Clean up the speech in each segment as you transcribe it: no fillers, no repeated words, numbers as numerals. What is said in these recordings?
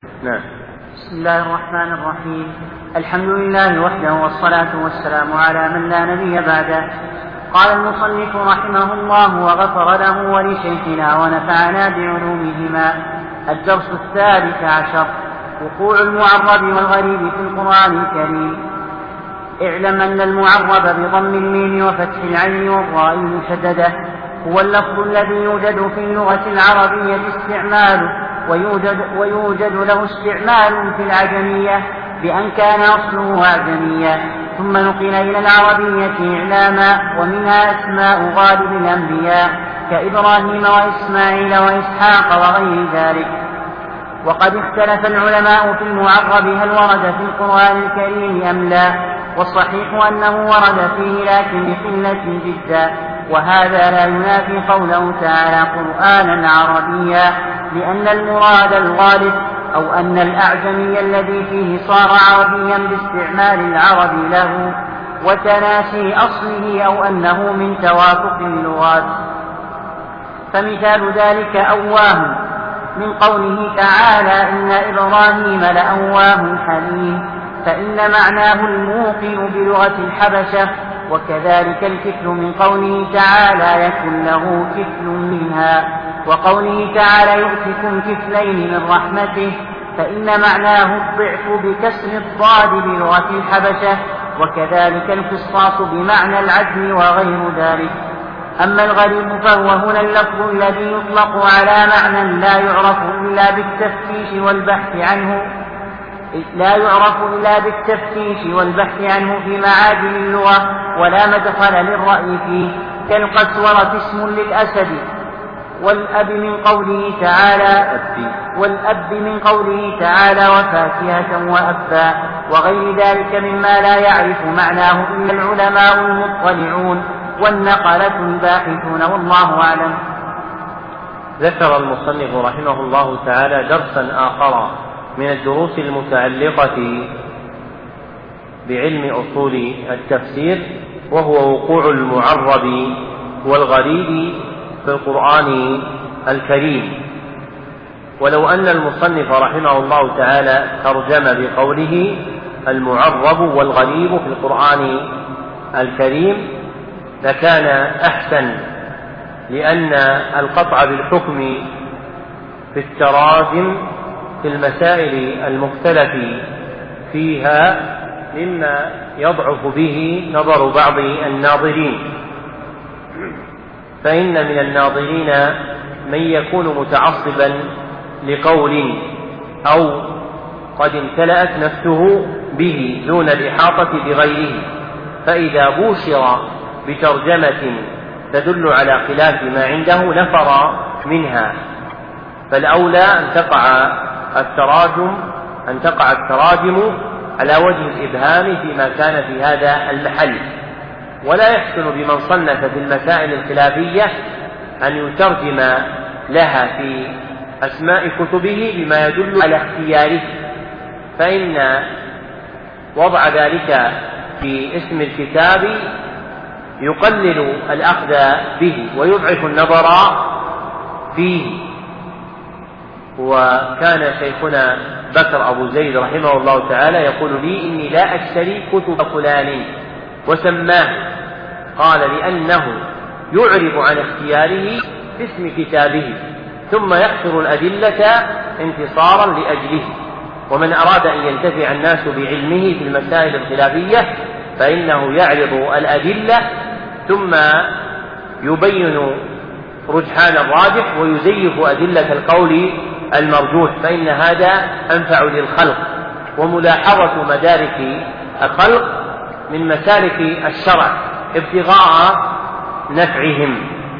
نعم. بسم الله الرحمن الرحيم. الحمد لله وحده والصلاة والسلام على من لا نبي بعده. قال المصنف رحمه الله وغفر له ولشيخنا ونفعنا بعلومهما. الدرس 13. وقوع المعرب والغريب في القرآن الكريم. اعلم أن المعرب بضم الميم وفتح العين والراء المشددة هو اللفظ الذي يوجد في اللغة العربية استعماله ويوجد له استعمال في العجمية بأن كان أصله أعجميا ثم نقل إلى العربية إعلاما، ومنها أسماء غالب الأنبياء كإبراهيم وإسماعيل وإسحاق وغير ذلك. وقد اختلف العلماء في المعرب هل ورد في القرآن الكريم أم لا، والصحيح أنه ورد فيه لكن بقلة جدا، وهذا لا ينافي قوله تعالى قرآنا عربيا، لأن المراد الغالب أو أن الأعجمي الذي فيه صار عربيا باستعمال العرب له وتناسي أصله، أو أنه من توافق اللغات. فمثال ذلك أواه من قوله تعالى إن إبراهيم لأواه حليم، فإن معناه الموقن بلغة الحبشة. وكذلك الكفل من قوله تعالى يكن له كفل منها، وقوله تعالى يؤتكم كفلين من رحمته، فإن معناه الضعف بكسر الضاد بلغة الحبشة. وكذلك القصاص بمعنى العدل وغير ذلك. أما الغريب فهو هنا اللفظ الذي يطلق على معنى لا يعرف إلا بالتفتيش والبحث عنه في معادن اللغة، ولا مدخل للرأي فيه، كالقسورة اسم للأسد، والأب من قوله تعالى وفاكهة وأبا، وغير ذلك مما لا يعرف معناه إلا العلماء المطلعون والنقلة الباحثون، والله أعلم. ذكر المصنف رحمه الله تعالى درسا آخر من الدروس المتعلقة بعلم أصول التفسير، وهو وقوع المعرب والغريب في القرآن الكريم. ولو أن المصنف رحمه الله تعالى ترجم بقوله المعرب والغريب في القرآن الكريم لكان أحسن، لأن القطع بالحكم في التراجم في المسائل المختلف فيها مما يضعف به نظر بعض الناظرين، فإن من الناظرين من يكون متعصبا لقول أو قد امتلأت نفسه به دون الإحاطة بغيره، فإذا بوشر بترجمة تدل على خلاف ما عنده نفر منها. فالأولى أن تقع التراجم على وجه الإبهام فيما كان في هذا المحل، ولا يحسن بمن صنف في المسائل الخلافية أن يترجم لها في أسماء كتبه بما يدل على اختياره، فإن وضع ذلك في اسم الكتاب يقلل الأخذ به ويضعف النظر فيه. وكان شيخنا بكر أبو زيد رحمه الله تعالى يقول لي إني لا أشتري كتب فلان وسماه، قال لأنه يعرب عن اختياره في اسم كتابه ثم يحصر الأدلة انتصارا لأجله. ومن أراد أن ينتفع الناس بعلمه في المسائل الخلافية فإنه يعرض الأدلة ثم يبين رجحان الراجح ويزيف أدلة القول المرجوح، فإن هذا أنفع للخلق. وملاحظة مدارك الخلق من مسالك الشرع ابتغاء نفعهم.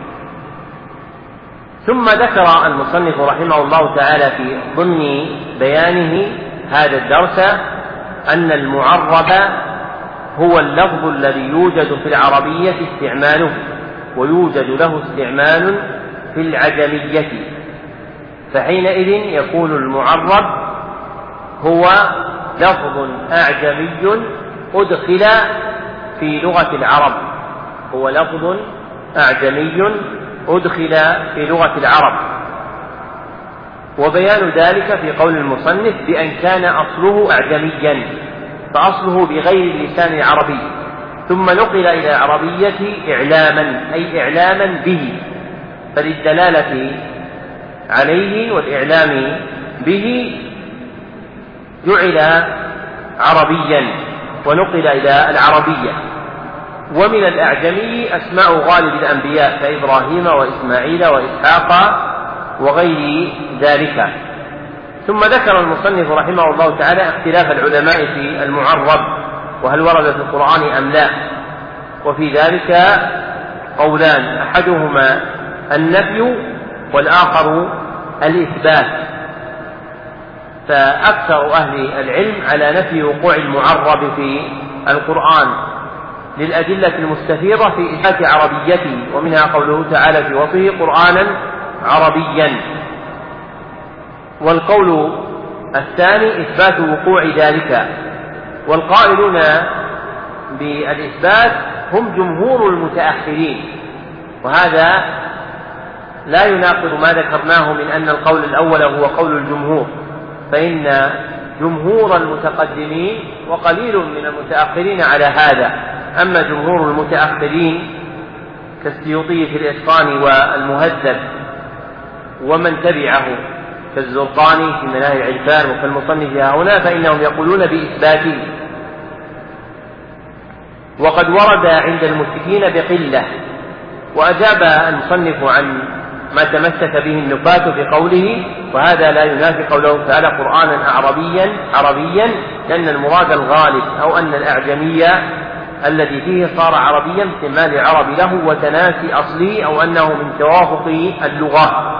ثم ذكر المصنف رحمه الله تعالى في ضمن بيانه هذا الدرس أن المعرب هو اللفظ الذي يوجد في العربية استعماله ويوجد له استعمال في العجمية، فحينئذ يكون المعرب هو لفظ أعجمي أدخل في لغة العرب، هو لفظ أعجمي أدخل في لغة العرب. وبيان ذلك في قول المصنف بأن كان أصله أعجميا، فأصله بغير اللسان العربي، ثم نقل إلى العربية إعلاما، أي إعلاما به، فللدلالة عليه والإعلام به جعل عربيا ونقل إلى العربية. ومن الأعجمي أسماء غالب الأنبياء كإبراهيم وإسماعيل وإسحاق وغير ذلك. ثم ذكر المصنف رحمه الله تعالى اختلاف العلماء في المعرب وهل ورد في القرآن أم لا، وفي ذلك قولان، أحدهما النفي والآخر الإثبات، فأكثر أهل العلم على نفي وقوع المعرب في القرآن للأدلة المستفيضة في إثبات عربيته، ومنها قوله تعالى في وصفه قرآنا عربيا. والقول الثاني إثبات وقوع ذلك، والقائلون بالإثبات هم جمهور المتأخرين، وهذا لا يناقض ما ذكرناه من أن القول الأول هو قول الجمهور، فإن جمهور المتقدمين وقليل من المتأخرين على هذا. أما جمهور المتأخرين كالسيوطي في الإتقان والمهذب ومن تبعه كالزرقاني في مناهج العرفان وكالمصنف هنا، فإنهم يقولون بإثباته. وقد ورد عند المشركين بقلة، وأجاب المصنف عن ما تمسك به النفاة في قوله وهذا لا ينافي قوله تعالى قرآنا عربيا، لأن المراد الغالب أو أن الأعجمية الذي فيه صار عربيا باستعمال العرب له وتناسي أصله، أو أنه من توافق اللغة.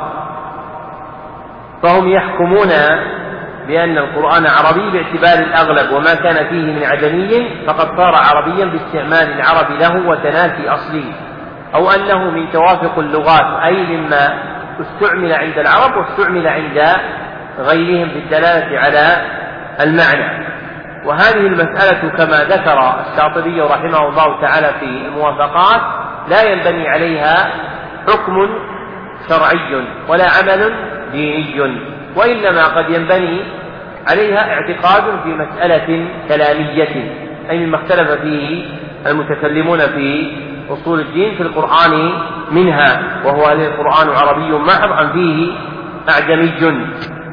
فهم يحكمون بأن القرآن عربي باعتبار الأغلب، وما كان فيه من عجمي فقد صار عربيا باستعمال العرب له وتناسي أصله، أو أنه من توافق اللغات، أي مما استعمل عند العرب واستعمل عند غيرهم بالدلالة على المعنى. وهذه المسألة كما ذكر الشاطبي رحمه الله تعالى في الموافقات لا ينبني عليها حكم شرعي ولا عمل ديني، وإنما قد ينبني عليها اعتقاد في مسألة كلامية، أي مما اختلف فيه المتكلمون في أصول الدين في القرآن منها، وهو هل القرآن عربي محض أم فيه أعجمي.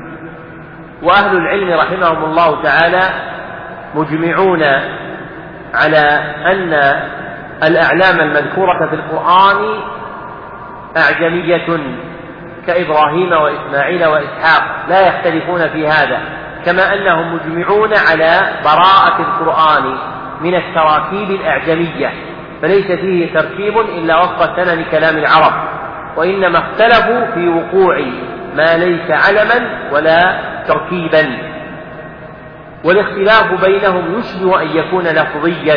وأهل العلم رحمهم الله تعالى مجمعون على أن الأعلام المذكورة في القرآن أعجمية كإبراهيم وإسماعيل وإسحاق، لا يختلفون في هذا، كما أنهم مجمعون على براءة القرآن من التراكيب الأعجمية، فليس فيه تركيب إلا وفق سنن كلام العرب، وإنما اختلفوا في وقوع ما ليس علما ولا تركيبا. والاختلاف بينهم يشبه أن يكون لفظيا،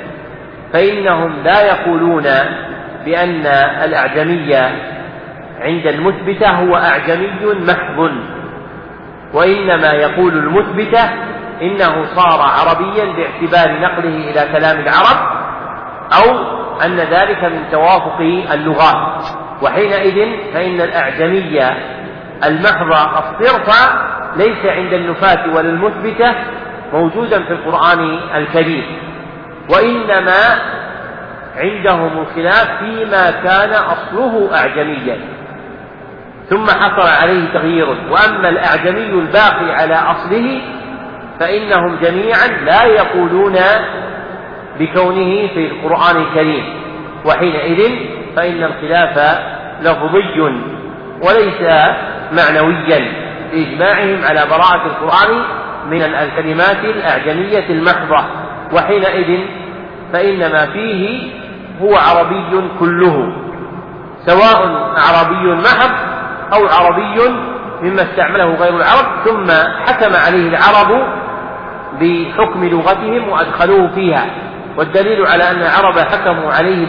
فإنهم لا يقولون بأن الأعجمية عند المثبتة هو أعجمي محض، وإنما يقول المثبتة إنه صار عربيا باعتبار نقله إلى كلام العرب، أو أن ذلك من توافق اللغات، وحينئذ فإن الأعجمية المحض الصرف ليس عند النفاة ولا المثبتة موجودا في القرآن الكريم، وإنما عندهم الخلاف فيما كان أصله أعجميا ثم حصل عليه تغيير. وأما الأعجمي الباقي على أصله فإنهم جميعا لا يقولون بكونه في القرآن الكريم، وحينئذ فإن الخلاف لفظي وليس معنويا بإجماعهم على براءة القرآن من الكلمات الأعجمية المحضة، وحينئذ فإنما فيه هو عربي كله، سواء عربي محض أو عربي مما استعمله غير العرب ثم حكم عليه العرب بحكم لغتهم وأدخلوه فيها. والدليل على أن العرب حكموا عليه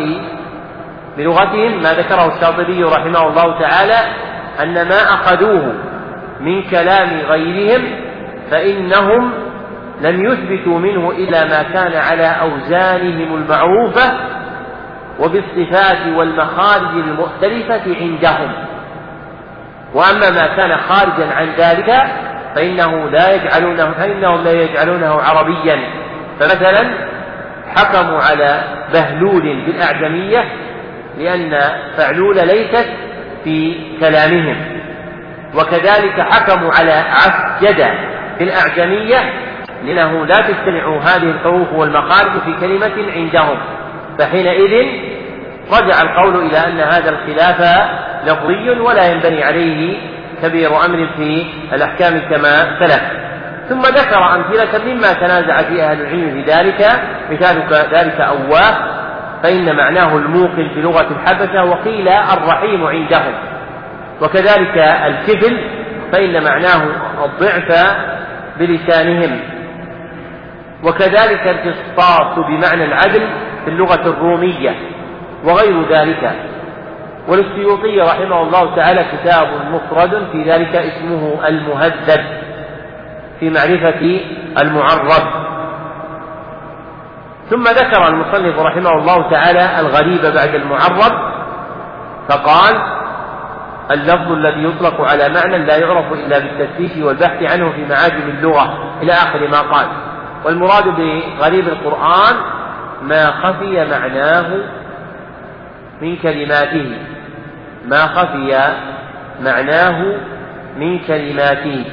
بلغتهم ما ذكره الشاطبي رحمه الله تعالى، أن ما أخذوه من كلام غيرهم فإنهم لم يثبتوا منه إلا ما كان على أوزانهم المعروفة وبالصفات والمخارج المختلفة عندهم. وأما ما كان خارجا عن ذلك فإنهم لا يجعلونه عربيا. فمثلا حكموا على بهلول بالأعجمية لأن فعلول ليست في كلامهم، وكذلك حكموا على عسجد بالأعجمية لأنه لا تجتمع هذه الحروف والمخارج في كلمة عندهم، فحينئذ رجع القول إلى أن هذا الخلاف لفظي ولا ينبني عليه كبير أمر في الأحكام كما سلف. ثم ذكر أمثلة مما تنازع فيه أهل العلم في ذلك، مثال ذلك أواه فإن معناه الموقن في لغة الحبشة، وقيل الرحيم عندهم، وكذلك الكفل فإن معناه الضعف بلسانهم، وكذلك القسطاس بمعنى العدل في اللغة الرومية وغير ذلك. وللسيوطي رحمه الله تعالى كتاب مفرد في ذلك اسمه المهذب في معرفة المعرب. ثم ذكر المصنف رحمه الله تعالى الغريب بعد المعرب، فقال اللفظ الذي يطلق على معنى لا يعرف إلا بالتفتيش والبحث عنه في معاجم اللغة إلى آخر ما قال. والمراد بغريب القرآن ما خفي معناه من كلماته، ما خفي معناه من كلماته.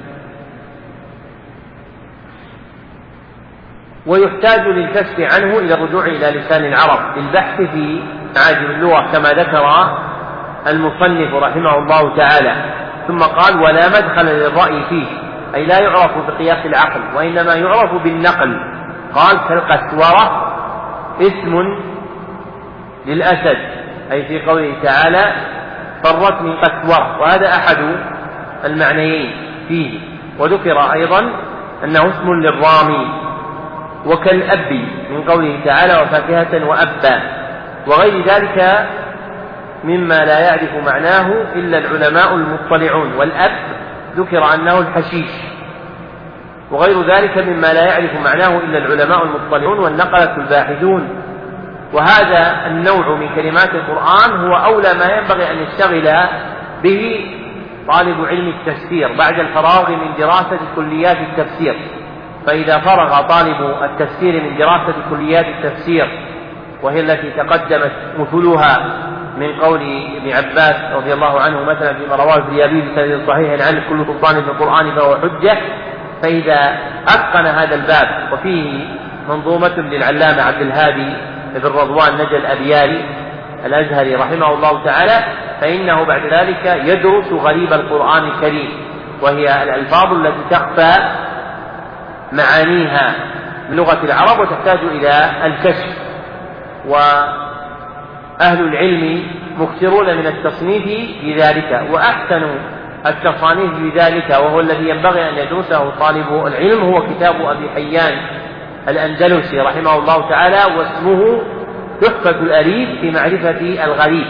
ويحتاج للكشف عنه إلى الرجوع إلى لسان العرب للبحث في معاجم اللغة كما ذكر المصنف رحمه الله تعالى. ثم قال ولا مدخل للرأي فيه، أي لا يعرف بقياس العقل وإنما يعرف بالنقل. قال كالقسورة اسم للأسد، أي في قوله تعالى فرت من قسورة، وهذا أحد المعنيين فيه. وذكر أيضا أنه اسم للرامي. وكالأب من قوله تعالى وفاكهة وأبا، وغير ذلك مما لا يعرف معناه إلا العلماء المطلعون. والأب ذكر أنه الحشيش، وغير ذلك مما لا يعرف معناه إلا العلماء المطلعون والنقلة الباحثون. وهذا النوع من كلمات القرآن هو أولى ما ينبغي أن يشتغل به طالب علم التفسير بعد الفراغ من دراسة كليات التفسير. فإذا فرغ طالب التفسير من دراسة كليات التفسير، وهي التي تقدمت مثلها من قول ابن عباس رضي الله عنه مثلا فيما رواه الزيابي بسند صحيح عن كل سلطان في القرآن فهو حجة، فإذا أتقن هذا الباب وفيه منظومة للعلامة عبد الهادي بن رضوان نجل الأبياري الأزهري رحمه الله تعالى، فإنه بعد ذلك يدرس غريب القرآن الكريم، وهي الألفاظ التي تخفى معانيها من لغة العرب وتحتاج إلى الكشف. وأهل العلم مكثرون من التصنيف في ذلك، وأحسن التصانيف في ذلك وهو الذي ينبغي أن يدرسه طالب العلم هو كتاب أبي حيان الأندلسي رحمه الله تعالى، واسمه تحفة الأريب في معرفة الغريب،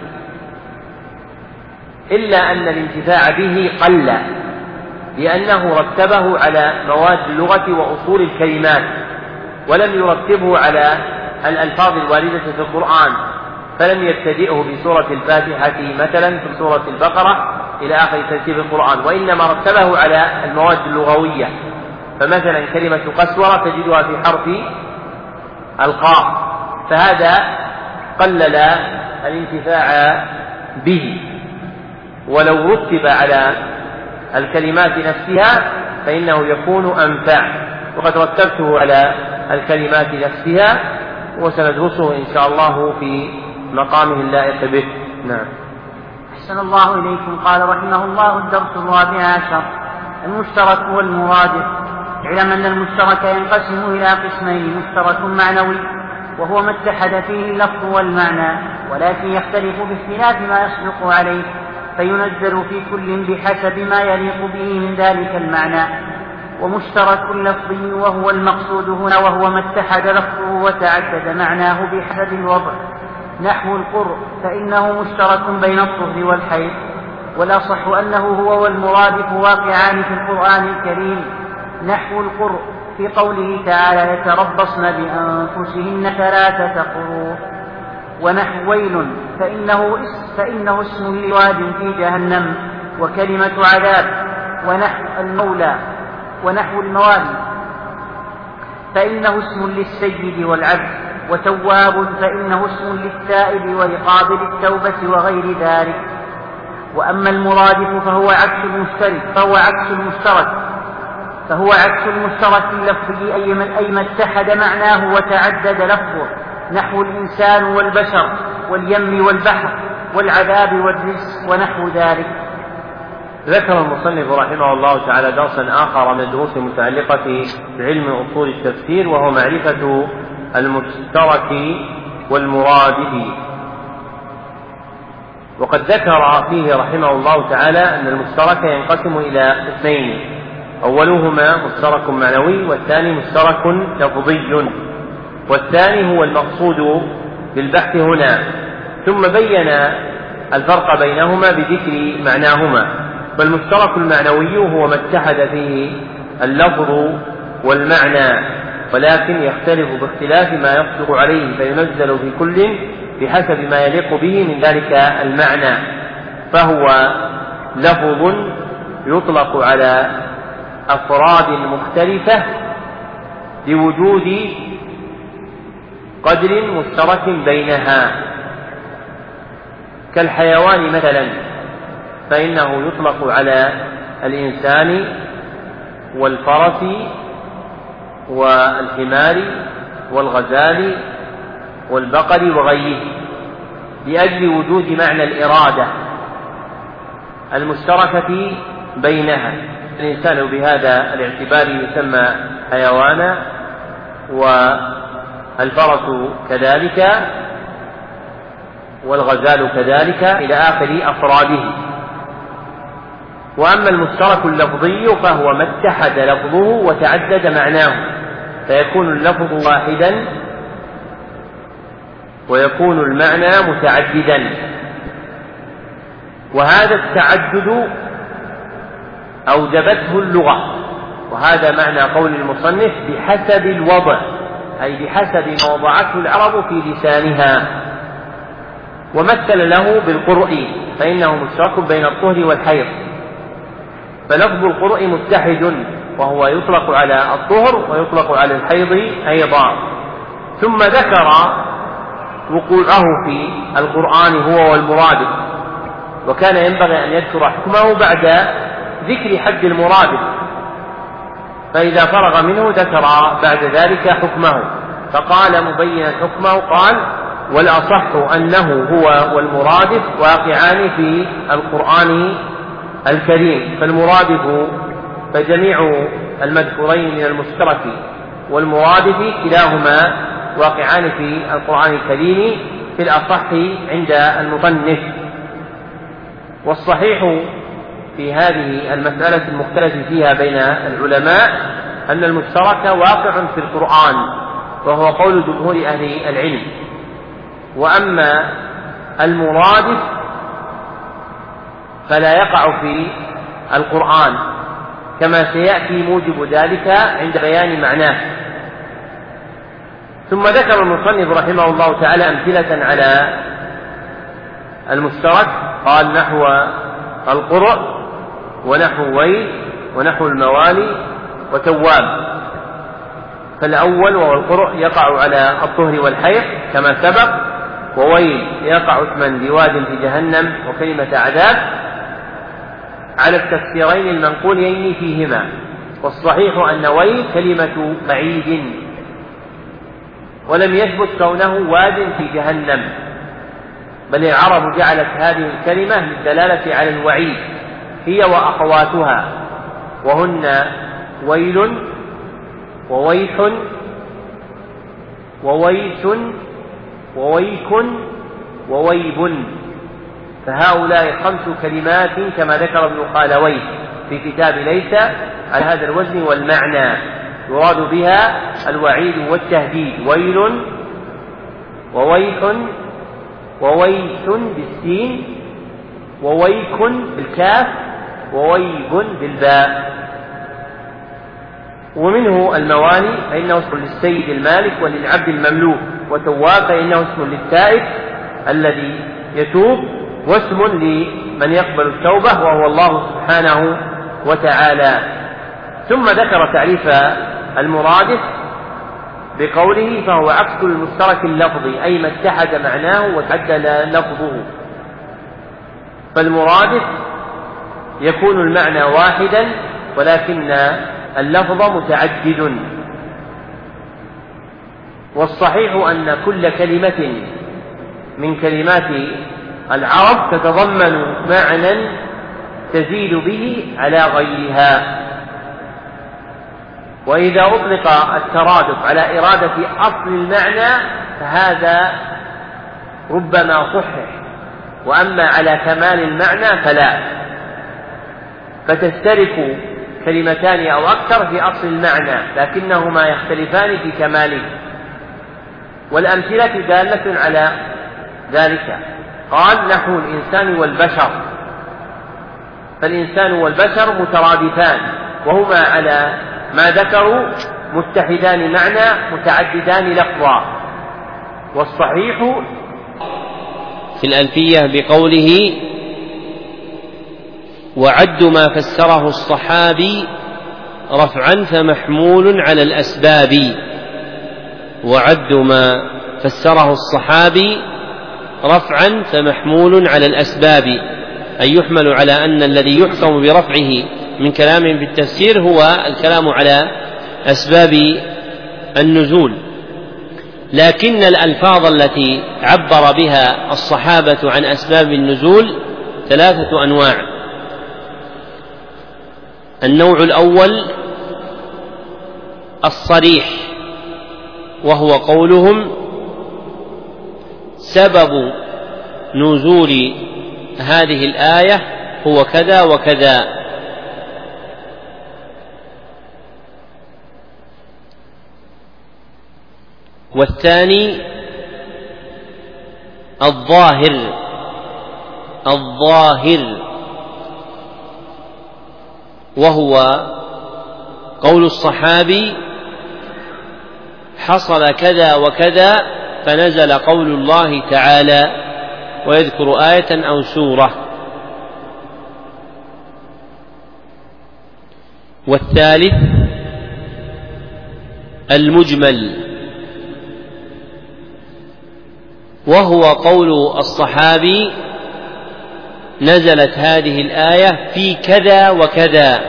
إلا أن الانتفاع به قل لأنه رتبه على مواد اللغة وأصول الكلمات، ولم يرتبه على الألفاظ الواردة في القرآن، فلم يبتدئه بسورة الفاتحة مثلا في سورة البقرة إلى آخر ترتيب القرآن، وإنما رتبه على المواد اللغوية. فمثلا كلمة قسورة تجدها في حرف القاف، فهذا قلل الانتفاع به. ولو رتب على الكلمات نفسها فإنه يكون أنفع، وقد رتبته على الكلمات نفسها وسندرسه إن شاء الله في مقامه اللائق به. نعم. أحسن الله إليكم. قال رحمه الله الدرس 14 المشترك والمرادف. اعلم أن المشترك ينقسم إلى قسمين: مشترك معنوي وهو ما اتحد فيه اللفظ والمعنى، ولكن يختلف باختلاف ما يصدق عليه، فينزل في كل بحسب ما يليق به من ذلك المعنى. ومشترك لفظي وهو المقصود هنا، وهو ما اتحد لفظه وتعدد معناه بحسب الوضع، نحو القرء فإنه مشترك بين الطهر والحيض، والأصح أنه هو والمرادف واقعان في القرآن الكريم، نحو القرء في قوله تعالى يتربصن بأنفسهن 3 قروء، ونحو ويل فإنه اسم لواد في جهنم، وكلمة عذاب ونحو المولى ونحو الموالي، فإنه اسم للسيد والعبد، وتواب فإنه اسم للتائب ولقابل التوبة وغير ذلك. وأما المرادف فهو عكس المشترك اللفظي، أي ما اتحد معناه وتعدد لفظه، نحو الإنسان والبشر واليم والبحر والعذاب والرزق ونحو ذلك. ذكر المصنف رحمه الله تعالى درسا آخر من الدروس المتعلقة بعلم أصول التفسير، وهو معرفة المشترك والمرادف. وقد ذكر فيه رحمه الله تعالى أن المشترك ينقسم إلى قسمين، أولهما مشترك معنوي، والثاني مشترك لفظي، والثاني هو المقصود بالبحث هنا، ثم بين الفرق بينهما بذكر معناهما. فالمشترك المعنوي هو ما اتحد فيه اللفظ والمعنى، ولكن يختلف باختلاف ما يصدق عليه، فينزل في كل بحسب ما يليق به من ذلك المعنى، فهو لفظ يطلق على أفراد مختلفة لوجود قدر مشترك بينها، كالحيوان مثلا، فإنه يطلق على الإنسان والفرس والحمار والغزال والبقر وغيره، لأجل وجود معنى الإرادة المشتركة بينها. الإنسان بهذا الاعتبار يسمى حيوانا، والفرس كذلك، والغزال كذلك، إلى آخر أفراده. وأما المشترك اللفظي فهو ما اتحد لفظه وتعدد معناه، فيكون اللفظ واحدا ويكون المعنى متعددا، وهذا التعدد أوجبته اللغة، وهذا معنى قول المصنف بحسب الوضع، أي بحسب ما وضعته العرب في لسانها. ومثل له بالقرء، فإنه مشترك بين الطهر والحيض، فلفظ القرء متحد، وهو يطلق على الطهر ويطلق على الحيض أيضا. ثم ذكر وقوعه في القرآن هو والمرادف، وكان ينبغي أن يذكر حكمه بعد ذكر حد المرادف، فإذا فرغ منه ذكر بعد ذلك حكمه، فقال مبينا حكمه، قال: والأصح أنه هو والمرادف واقعان في القرآن الكريم. فالمرادف فجميع المذكورين من المشترك والمرادف كلاهما واقعان في القرآن الكريم في الأصح عند المصنف. والصحيح في هذه المسألة المختلف فيها بين العلماء أن المشترك واقع في القرآن، وهو قول جمهور أهل العلم. وأما المرادف فلا يقع في القرآن، كما سيأتي موجب ذلك عند بيان معناه. ثم ذكر المصنف رحمه الله تعالى أمثلة على المشترك، قال: نحو القرء ونحو ويل ونحو الموالي وتواب. فالأول وهو القرء يقع على الطهر والحيض كما سبق، وويل يقع اسما لواد في جهنم وكلمة عذاب على التفسيرين المنقولين فيهما. والصحيح أن ويل كلمة بعيد، ولم يثبت كونه واد في جهنم، بل العرب جعلت هذه الكلمة للدلالة على الوعيد، هي وأخواتها، وهن ويل وويح وويس وويك وويب، فهؤلاء 5 كلمات كما ذكر ابن خالويه في كتاب ليس على هذا الوزن والمعنى، يراد بها الوعيد والتهديد: ويل وويح وويس بالسين وويك بالكاف وويب بالباء. ومنه الموالي فإنه اسم للسيد المالك وللعبد المملوك، وتواب فإنه اسم للتائب الذي يتوب، واسم من يقبل التوبة وهو الله سبحانه وتعالى. ثم ذكر تعريف المرادف بقوله فهو عكس المشترك اللفظي، أي ما اتحد معناه وتعدل لفظه. فالمرادف يكون المعنى واحدا ولكن اللفظ متعدد. والصحيح أن كل كلمة من كلمات العرب تتضمن معنى تزيد به على غيرها. وإذا أطلق الترادف على إرادة أصل المعنى فهذا ربما صحح، وأما على كمال المعنى فلا، فتشترك كلمتان أو أكثر في أصل المعنى لكنهما يختلفان في كماله. والأمثلة دالة على ذلك. قال نحو الإنسان والبشر، فالإنسان والبشر مترادفان وهما على ما ذكروا متحدان معنى متعددان لفظا. والصحيح في الألفية بقوله وعد ما فسره الصحابي رفعا فمحمول على الأسباب. وعد ما فسره الصحابي رفعا فمحمول على الأسباب، أي يحمل على أن الذي يحكم برفعه من كلام في التفسير هو الكلام على أسباب النزول. لكن الألفاظ التي عبر بها الصحابة عن أسباب النزول 3 أنواع. النوع الأول الصريح، وهو قولهم سبب نزول هذه الآية هو كذا وكذا. والثاني الظاهر وهو قول الصحابي حصل كذا وكذا فنزل قول الله تعالى، ويذكر آية أو سورة. والثالث المجمل، وهو قول الصحابي نزلت هذه الآية في كذا وكذا.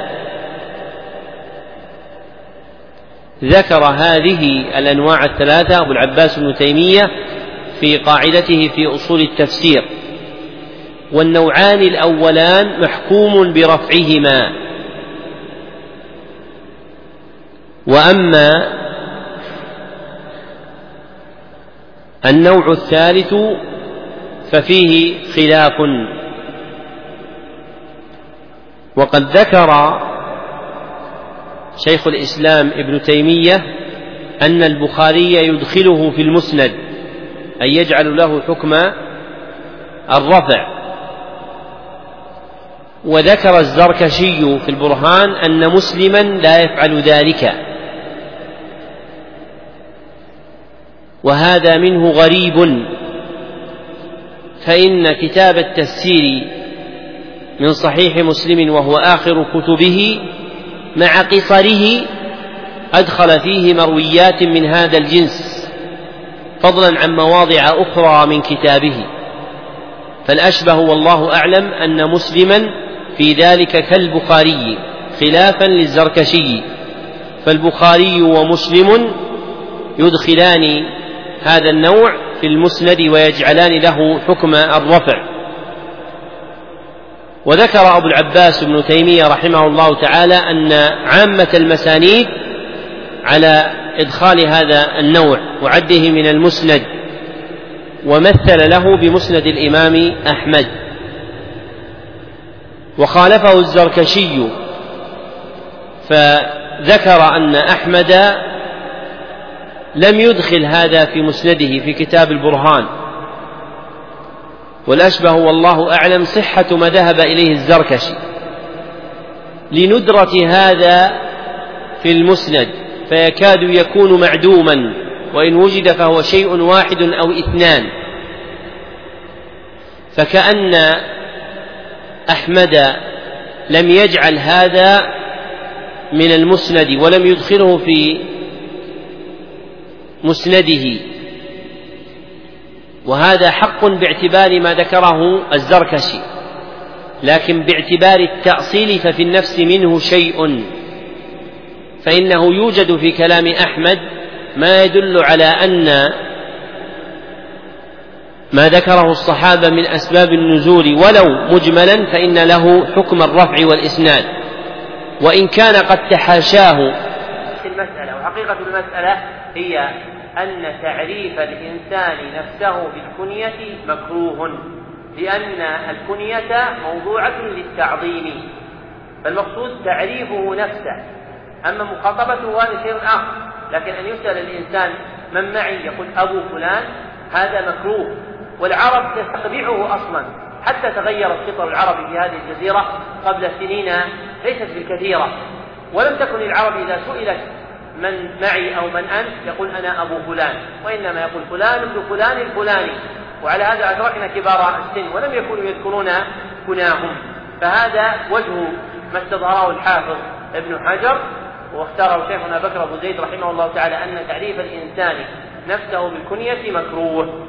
ذكر هذه الأنواع 3 أبو العباس ابن تيمية في قاعدته في أصول التفسير. والنوعان الأولان محكوم برفعهما، وأما النوع الثالث ففيه خلاف. وقد ذكر شيخ الإسلام ابن تيمية أن البخاري يدخله في المسند، أي يجعل له حكم الرفع. وذكر الزركشي في البرهان أن مسلما لا يفعل ذلك، وهذا منه غريب، فإن كتاب التفسير من صحيح مسلم وهو آخر كتبه مع قصره أدخل فيه مرويات من هذا الجنس فضلا عن مواضع أخرى من كتابه. فالأشبه والله أعلم أن مسلما في ذلك كالبخاري خلافا للزركشي، فالبخاري ومسلم يدخلان هذا النوع في المسند ويجعلان له حكم الرفع. وذكر أبو العباس ابن تيمية رحمه الله تعالى أن عامة المسانيد على إدخال هذا النوع وعده من المسند، ومثل له بمسند الإمام أحمد. وخالفه الزركشي فذكر أن أحمد لم يدخل هذا في مسنده في كتاب البرهان، والأشبه والله أعلم صحة ما ذهب إليه الزركشي لندرة هذا في المسند، فيكاد يكون معدوما، وإن وجد فهو شيء واحد أو 2. فكأن أحمد لم يجعل هذا من المسند ولم يدخله في مسنده، وهذا حق باعتبار ما ذكره الزركشي، لكن باعتبار التأصيل ففي النفس منه شيء، فإنه يوجد في كلام أحمد ما يدل على أن ما ذكره الصحابة من أسباب النزول ولو مجملا فإن له حكم الرفع والإسناد، وإن كان قد تحاشاه. المسألة وحقيقة المسألة هي أن تعريف الإنسان نفسه بالكنية مكروه، لأن الكنية موضوعة للتعظيم، فالمقصود تعريفه نفسه، أما مخاطبته هذا شيء آخر. لكن أن يسأل الإنسان من معي يقول أبو فلان هذا مكروه، والعرب تستقبحه أصلا، حتى تغيرت فطر العرب في هذه الجزيرة قبل سنين ليست بالكثيرة، ولم تكن العرب إذا سئلت من معي أو من أنت يقول أنا أبو فلان، وإنما يقول فلان ابن فلان الفلاني، وعلى هذا أدركنا كبار السن ولم يكونوا يذكرون كناهم. فهذا وجه ما استظهره الحافظ ابن حجر واختاره شيخنا بكر أبو زيد رحمه الله تعالى، أن تعريف الإنسان نفسه بالكنية مكروه.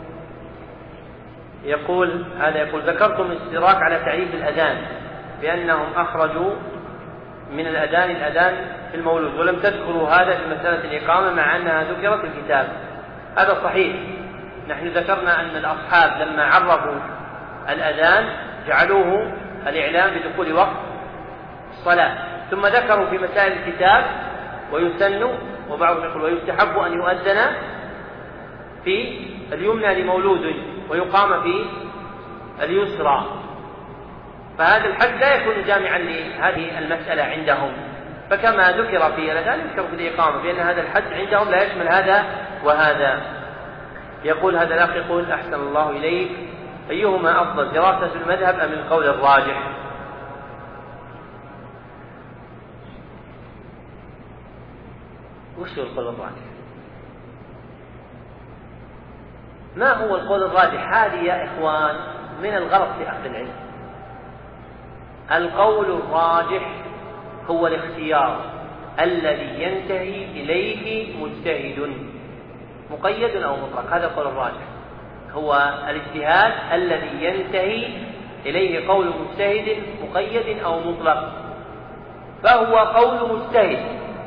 يقول ذكرتم الاستدراك على تعريف الأذان بأنهم أخرجوا من الأذان في المولود، ولم تذكروا هذا في مسألة الإقامة مع أنها ذكرت في الكتاب. هذا صحيح، نحن ذكرنا أن الأصحاب لما عرفوا الأذان جعلوه الإعلام بدخول وقت الصلاة، ثم ذكروا في مسائل الكتاب ويسن، وبعضهم يقول ويستحب أن يؤذن في اليمنى لمولود ويقام في اليسرى، فهذا الحد لا يكون جامعا لهذه المسألة عندهم، فكما ذكر في الأذان يذكر في الإقامة، بأن هذا الحد عندهم لا يشمل هذا وهذا. يقول هذا الأخ يقول أحسن الله إليك، أيهما أفضل دراسة المذهب أم القول الراجح؟ وش هو القول الراجح؟ ما هو القول الراجح؟ هذه يا إخوان من الغلط في أخذ العلم. القول الراجح هو الاختيار الذي ينتهي إليه مجتهد، مقيد أو مطلق، هذا القول الراجح، هو الاجتهاد الذي ينتهي إليه قول مجتهد مقيد أو مطلق، فهو قول مجتهد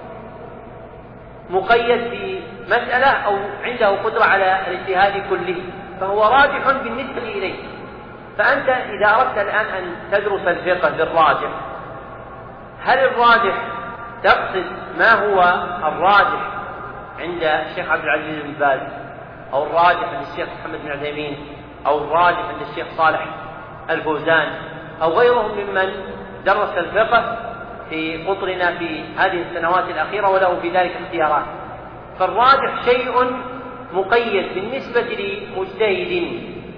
مقيد في مسألة أو عنده قدرة على الاجتهاد كله، فهو راجح بالنسبة إليه. فأنت إذا أردت الآن أن تدرس الفقه بالراجح، هل الراجح تقصد ما هو الراجح عند الشيخ عبد العزيز بن باز، أو الراجح عند الشيخ محمد بن عثيمين، أو الراجح عند الشيخ صالح الفوزان، أو غيرهم ممن درس الفقه في قطرنا في هذه السنوات الأخيرة وله في ذلك اختيارات؟ فالراجح شيء مقيد بالنسبة لمجتهد،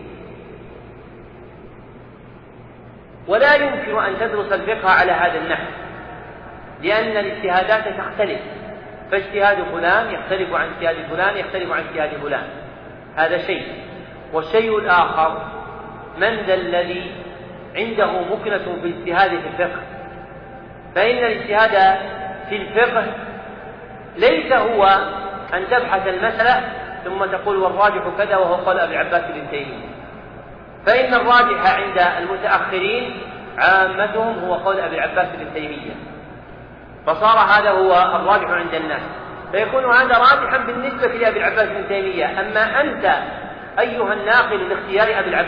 ولا يمكن أن تدرس الفقه على هذا النحو، لأن الاجتهادات تختلف، فاجتهاد فلان يختلف عن اجتهاد فلان يختلف عن اجتهاد فلان، هذا شيء. والشيء الآخر، من ذا الذي عنده مكنة في الاجتهاد في الفقه؟ فإن الاجتهاد في الفقه ليس هو أن تبحث المسألة ثم تقول والراجح كذا وهو قول أبي العباس بن تيمية، فإن الراجح عند المتأخرين عامتهم هو قول أبي العباس بن تيمية، فصار هذا هو الراجح عند الناس، فيكون هذا راجحا بالنسبة لأبي العباس بن تيمية. أما أنت أيها الناقل لاختيار أبي العباس